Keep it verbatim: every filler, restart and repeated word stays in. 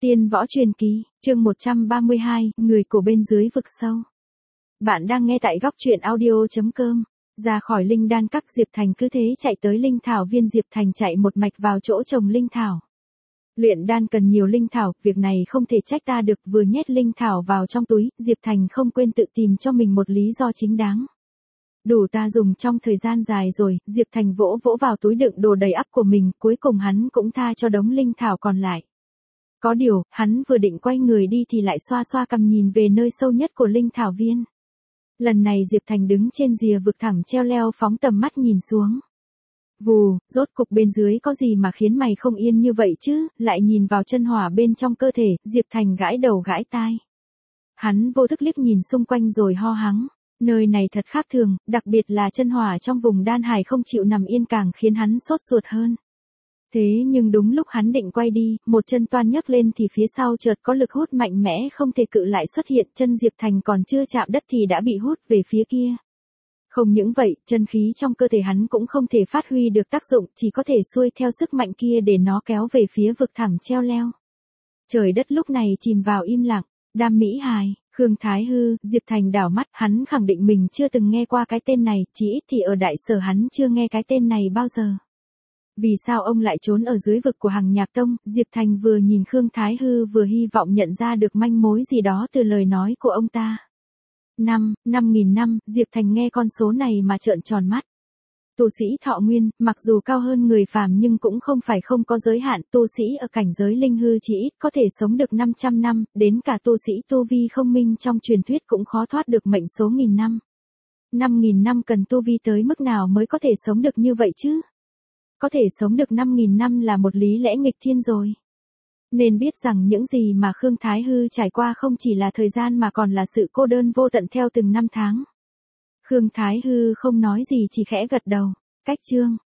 Tiên võ truyền kỳ, chương một trăm ba mươi hai, người của bên dưới vực sâu. Bạn đang nghe tại góc truyện audio chấm com. Ra khỏi linh đan các, Diệp Thành cứ thế chạy tới linh thảo viên. Diệp Thành chạy một mạch vào chỗ trồng linh thảo. Luyện đan cần nhiều linh thảo, việc này không thể trách ta được. Vừa nhét linh thảo vào trong túi, Diệp Thành không quên tự tìm cho mình một lý do chính đáng. Đủ ta dùng trong thời gian dài rồi. Diệp Thành vỗ vỗ vào túi đựng đồ đầy ắp của mình, cuối cùng hắn cũng tha cho đống linh thảo còn lại. Có điều, hắn vừa định quay người đi thì lại xoa xoa cằm nhìn về nơi sâu nhất của linh thảo viên. Lần này Diệp Thành đứng trên rìa vực thẳm treo leo, phóng tầm mắt nhìn xuống. Vù, rốt cục bên dưới có gì mà khiến mày không yên như vậy chứ? Lại nhìn vào chân hỏa bên trong cơ thể, Diệp Thành gãi đầu gãi tai. Hắn vô thức liếc nhìn xung quanh rồi ho hắng. Nơi này thật khác thường, đặc biệt là chân hỏa trong vùng đan hải không chịu nằm yên càng khiến hắn sốt ruột hơn. Thế nhưng đúng lúc hắn định quay đi, một chân toan nhấc lên thì phía sau chợt có lực hút mạnh mẽ không thể cự lại xuất hiện. Chân Diệp Thành còn chưa chạm đất thì đã bị hút về phía kia. Không những vậy, chân khí trong cơ thể hắn cũng không thể phát huy được tác dụng, chỉ có thể xuôi theo sức mạnh kia để nó kéo về phía vực thẳm treo leo. Trời đất lúc này chìm vào im lặng. Đam Mỹ Hài, Khương Thái Hư. Diệp Thành đảo mắt, hắn khẳng định mình chưa từng nghe qua cái tên này, chỉ ít thì ở đại sở hắn chưa nghe cái tên này bao giờ. Vì sao ông lại trốn ở dưới vực của Hằng Nhạc Tông? Diệp Thành vừa nhìn Khương Thái Hư vừa hy vọng nhận ra được manh mối gì đó từ lời nói của ông ta. Năm, năm nghìn năm, Diệp Thành nghe con số này mà trợn tròn mắt. Tu sĩ thọ nguyên, mặc dù cao hơn người phàm nhưng cũng không phải không có giới hạn. Tu sĩ ở cảnh giới linh hư chỉ ít có thể sống được năm trăm năm, đến cả tu sĩ tu vi không minh trong truyền thuyết cũng khó thoát được mệnh số nghìn năm. Năm nghìn năm cần tu vi tới mức nào mới có thể sống được như vậy chứ? Có thể sống được năm nghìn năm là một lý lẽ nghịch thiên rồi. Nên biết rằng những gì mà Khương Thái Hư trải qua không chỉ là thời gian mà còn là sự cô đơn vô tận theo từng năm tháng. Khương Thái Hư không nói gì, chỉ khẽ gật đầu. Cách chương,